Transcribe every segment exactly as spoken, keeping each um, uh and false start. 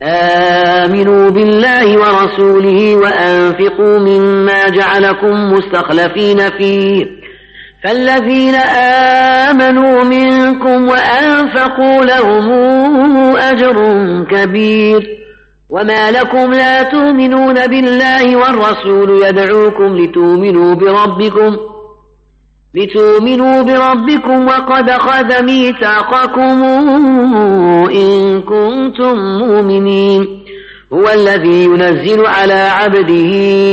آمنوا بالله ورسوله وأنفقوا مما جعلكم مستخلفين فيه فالذين آمنوا منكم وأنفقوا لهم أجر كبير وما لكم لا تؤمنون بالله والرسول يدعوكم لتؤمنوا بربكم لتؤمنوا بربكم وقد أخذ ميثاقكم إن كنتم مؤمنين هو الذي ينزل على عبده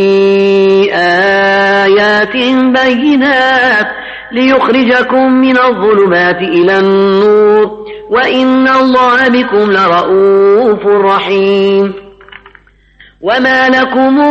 آيات بينات ليخرجكم من الظلمات إلى النور وإن الله بكم لرؤوف رحيم وما لكم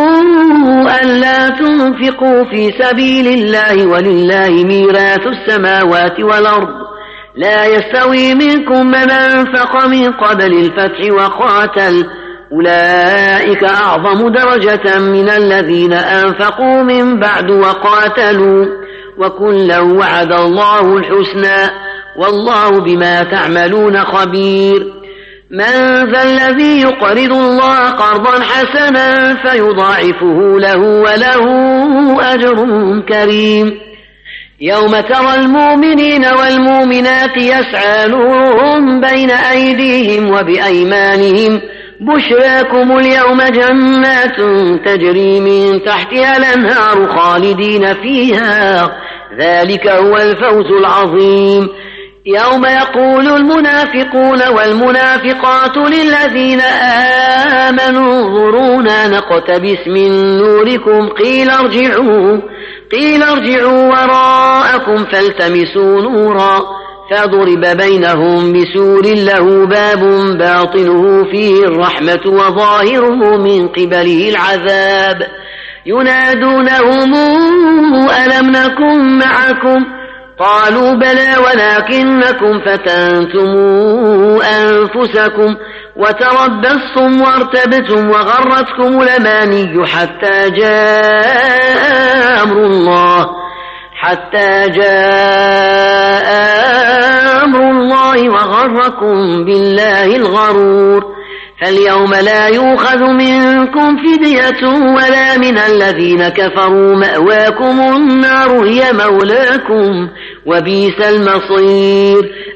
ألا تنفقوا في سبيل الله ولله ميراث السماوات والأرض لا يستوي منكم من أنفق من قبل الفتح وقاتل أولئك أعظم درجة من الذين أنفقوا من بعد وقاتلوا وكلا وعد الله الحسنى والله بما تعملون خبير من ذا الذي يقرض الله قرضا حسنا فيضاعفه له وله أجر كريم يوم ترى المؤمنين والمؤمنات يسعى نورهم بين أيديهم وبأيمانهم بشراكم اليوم جنات تجري من تحتها الأنهار خالدين فيها ذلك هو الفوز العظيم يوم يقول المنافقون والمنافقات للذين آمنوا انظرونا نقتبس من نوركم قيل ارجعوا قيل ارجعوا وراءكم فالتمسوا نورا فضرب بينهم بسور له باب باطنه فيه الرحمة وظاهره من قبله العذاب ينادونهم ألم نكن معكم قالوا بلى ولكنكم فتنتم أنفسكم وتربصتم وارتبتم وغرتكم الأماني حتى جاء أمر الله حتى جاء أمر الله وغركم بالله الغرور فاليوم لا يؤخذ منكم فدية ولا من الذين كفروا مأواكم النار هي مولاكم وبئس المصير